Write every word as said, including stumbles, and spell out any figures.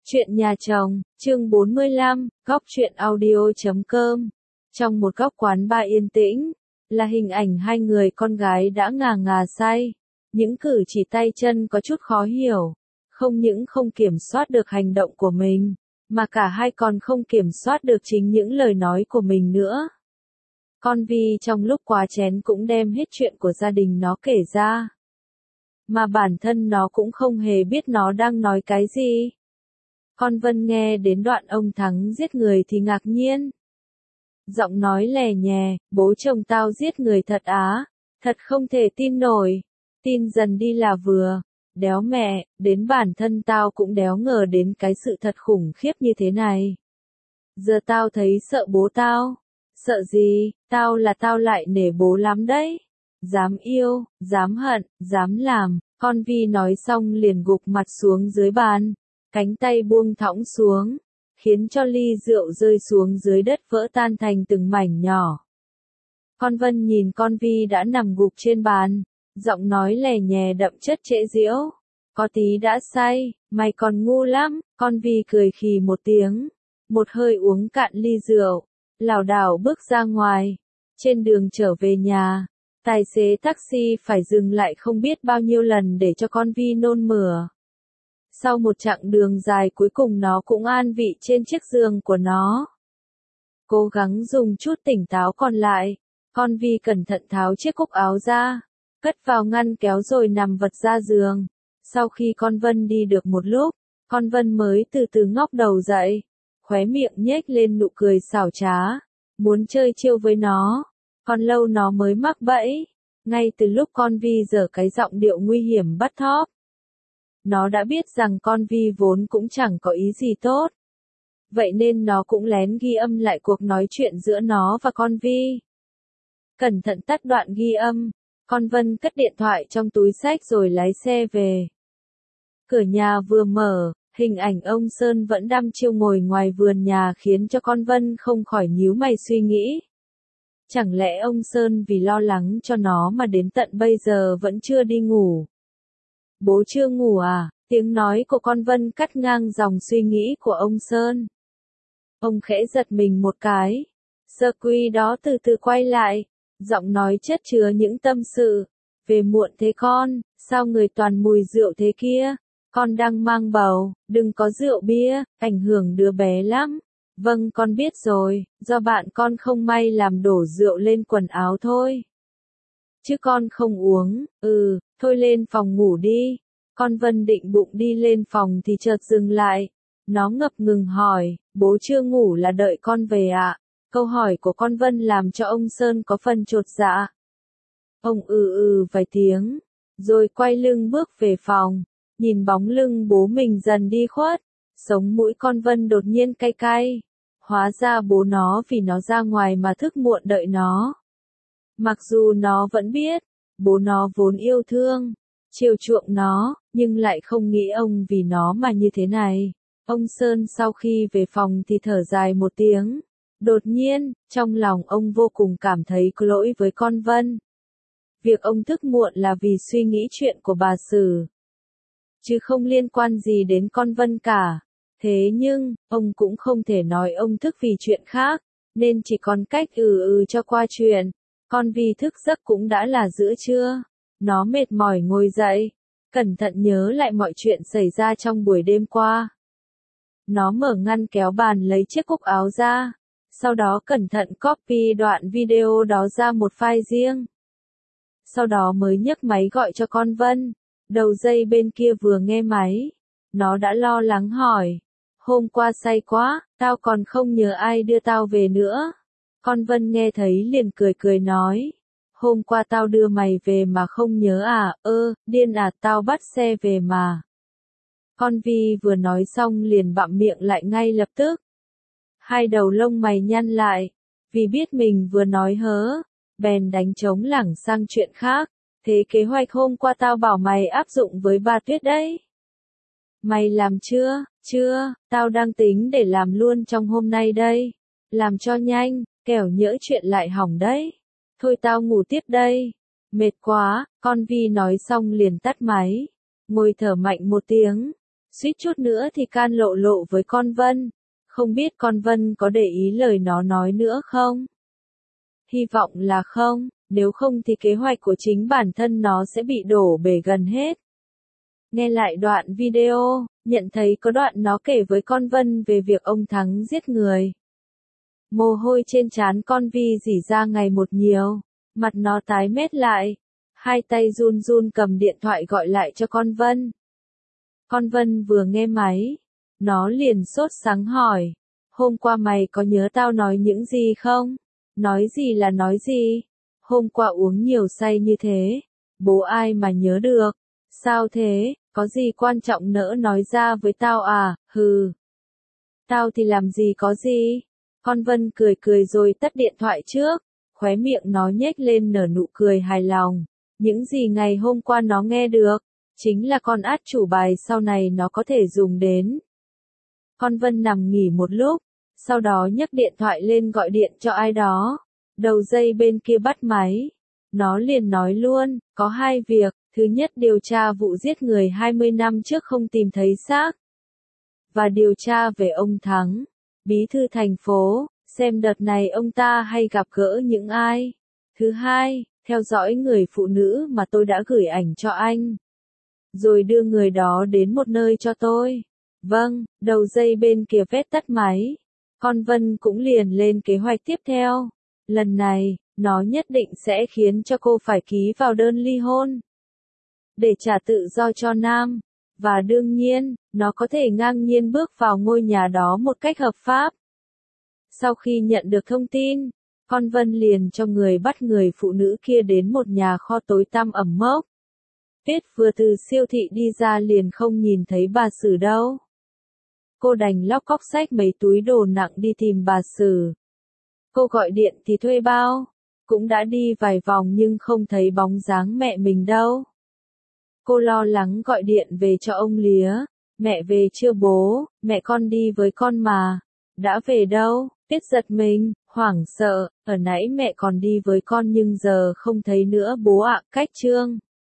Chuyện nhà chồng, chương bốn mươi lăm, góc truyện audio chấm com. Trong một góc quán bar yên tĩnh, là hình ảnh hai người con gái đã ngà ngà say. Những cử chỉ tay chân có chút khó hiểu. Không những không kiểm soát được hành động của mình, mà cả hai còn không kiểm soát được chính những lời nói của mình nữa. Con Vi trong lúc quá chén cũng đem hết chuyện của gia đình nó kể ra. Mà bản thân nó cũng không hề biết nó đang nói cái gì. Con Vân nghe đến đoạn ông Thắng giết người thì ngạc nhiên. Giọng nói lè nhè, bố chồng tao giết người thật á, thật không thể tin nổi, tin dần đi là vừa, đéo mẹ, đến bản thân tao cũng đéo ngờ đến cái sự thật khủng khiếp như thế này. Giờ tao thấy sợ bố tao, sợ gì, tao là tao lại nể bố lắm đấy, dám yêu, dám hận, dám làm, con Vi nói xong liền gục mặt xuống dưới bàn. Cánh tay buông thõng xuống, khiến cho ly rượu rơi xuống dưới đất vỡ tan thành từng mảnh nhỏ. Con Vân nhìn con Vi đã nằm gục trên bàn, giọng nói lè nhè đậm chất trễ giễu. Có tí đã say, mày còn ngu lắm, con Vi cười khì một tiếng, một hơi uống cạn ly rượu, lảo đảo bước ra ngoài. Trên đường trở về nhà, tài xế taxi phải dừng lại không biết bao nhiêu lần để cho con Vi nôn mửa. Sau một chặng đường dài cuối cùng nó cũng an vị trên chiếc giường của nó. Cố gắng dùng chút tỉnh táo còn lại, con Vi cẩn thận tháo chiếc cúc áo ra, cất vào ngăn kéo rồi nằm vật ra giường. Sau khi con Vân đi được một lúc, con Vân mới từ từ ngóc đầu dậy, khóe miệng nhếch lên nụ cười xảo trá, muốn chơi chiêu với nó, còn lâu nó mới mắc bẫy. Ngay từ lúc con Vi giở cái giọng điệu nguy hiểm bắt thóp, nó đã biết rằng con Vi vốn cũng chẳng có ý gì tốt. Vậy nên nó cũng lén ghi âm lại cuộc nói chuyện giữa nó và con Vi. Cẩn thận tắt đoạn ghi âm, con Vân cất điện thoại trong túi xách rồi lái xe về. Cửa nhà vừa mở, hình ảnh ông Sơn vẫn đăm chiêu ngồi ngoài vườn nhà khiến cho con Vân không khỏi nhíu mày suy nghĩ. Chẳng lẽ ông Sơn vì lo lắng cho nó mà đến tận bây giờ vẫn chưa đi ngủ? Bố chưa ngủ à? Tiếng nói của con Vân cắt ngang dòng suy nghĩ của ông Sơn. Ông khẽ giật mình một cái. Sơ Quy đó từ từ quay lại, giọng nói chất chứa những tâm sự. Về muộn thế con, sao người toàn mùi rượu thế kia? Con đang mang bầu, đừng có rượu bia, ảnh hưởng đứa bé lắm. Vâng con biết rồi, do bạn con không may làm đổ rượu lên quần áo thôi. Chứ con không uống, ừ, thôi lên phòng ngủ đi. Con Vân định bụng đi lên phòng thì chợt dừng lại. Nó ngập ngừng hỏi, bố chưa ngủ là đợi con về ạ? À? Câu hỏi của con Vân làm cho ông Sơn có phần chột dạ. Ông ừ ừ vài tiếng, rồi quay lưng bước về phòng, nhìn bóng lưng bố mình dần đi khuất. Sống mũi con Vân đột nhiên cay cay. Hóa ra bố nó vì nó ra ngoài mà thức muộn đợi nó. Mặc dù nó vẫn biết, bố nó vốn yêu thương, chiều chuộng nó, nhưng lại không nghĩ ông vì nó mà như thế này. Ông Sơn sau khi về phòng thì thở dài một tiếng. Đột nhiên, trong lòng ông vô cùng cảm thấy có lỗi với con Vân. Việc ông thức muộn là vì suy nghĩ chuyện của bà Sử, chứ không liên quan gì đến con Vân cả. Thế nhưng, ông cũng không thể nói ông thức vì chuyện khác, nên chỉ còn cách ừ ừ cho qua chuyện. Con Vi thức giấc cũng đã là giữa trưa. Nó mệt mỏi ngồi dậy, cẩn thận nhớ lại mọi chuyện xảy ra trong buổi đêm qua. Nó mở ngăn kéo bàn lấy chiếc cúc áo ra, sau đó cẩn thận copy đoạn video đó ra một file riêng. Sau đó mới nhấc máy gọi cho con Vân. Đầu dây bên kia vừa nghe máy, nó đã lo lắng hỏi. Hôm qua say quá, tao còn không nhớ ai đưa tao về nữa. Con Vân nghe thấy liền cười cười nói. Hôm qua tao đưa mày về mà không nhớ à? Ơ, điên à, tao bắt xe về mà. Con Vi vừa nói xong liền bặm miệng lại ngay lập tức. Hai đầu lông mày nhăn lại, vì biết mình vừa nói hớ, bèn đánh trống lảng sang chuyện khác. Thế kế hoạch hôm qua tao bảo mày áp dụng với bà Tuyết đấy. Mày làm chưa? Chưa, tao đang tính để làm luôn trong hôm nay đây. Làm cho nhanh, kẻo nhỡ chuyện lại hỏng đấy. Thôi tao ngủ tiếp đây. Mệt quá, con Vi nói xong liền tắt máy. Ngồi thở mạnh một tiếng. Suýt chút nữa thì can lộ lộ với con Vân. Không biết con Vân có để ý lời nó nói nữa không? Hy vọng là không, nếu không thì kế hoạch của chính bản thân nó sẽ bị đổ bể gần hết. Nghe lại đoạn video, nhận thấy có đoạn nó kể với con Vân về việc ông Thắng giết người. Mồ hôi trên trán con Vi rỉ ra ngày một nhiều, mặt nó tái mét lại, hai tay run run cầm điện thoại gọi lại cho con Vân. Con Vân vừa nghe máy, nó liền sốt sắng hỏi, hôm qua mày có nhớ tao nói những gì không? Nói gì là nói gì? Hôm qua uống nhiều say như thế, bố ai mà nhớ được? Sao thế, có gì quan trọng nỡ nói ra với tao à, hừ. Tao thì làm gì có gì? Con Vân cười cười rồi tắt điện thoại trước, khóe miệng nó nhếch lên nở nụ cười hài lòng. Những gì ngày hôm qua nó nghe được, chính là con át chủ bài sau này nó có thể dùng đến. Con Vân nằm nghỉ một lúc, sau đó nhấc điện thoại lên gọi điện cho ai đó. Đầu dây bên kia bắt máy. Nó liền nói luôn, có hai việc. Thứ nhất điều tra vụ giết người hai mươi năm trước không tìm thấy xác. Và điều tra về ông Thắng, bí thư thành phố, xem đợt này ông ta hay gặp gỡ những ai. Thứ hai, theo dõi người phụ nữ mà tôi đã gửi ảnh cho anh. Rồi đưa người đó đến một nơi cho tôi. Vâng, đầu dây bên kia vét tắt máy. Con Vân cũng liền lên kế hoạch tiếp theo. Lần này, nó nhất định sẽ khiến cho cô phải ký vào đơn ly hôn. Để trả tự do cho Nam. Và đương nhiên, nó có thể ngang nhiên bước vào ngôi nhà đó một cách hợp pháp. Sau khi nhận được thông tin, con Vân liền cho người bắt người phụ nữ kia đến một nhà kho tối tăm ẩm mốc. Tuyết vừa từ siêu thị đi ra liền không nhìn thấy bà Sử đâu. Cô đành lóc cóc xách mấy túi đồ nặng đi tìm bà Sử. Cô gọi điện thì thuê bao, cũng đã đi vài vòng nhưng không thấy bóng dáng mẹ mình đâu. Cô lo lắng gọi điện về cho ông Lía, mẹ về chưa bố, mẹ con đi với con mà, đã về đâu, Tuyết giật mình, hoảng sợ, ở nãy mẹ còn đi với con nhưng giờ không thấy nữa bố ạ, cách Trương.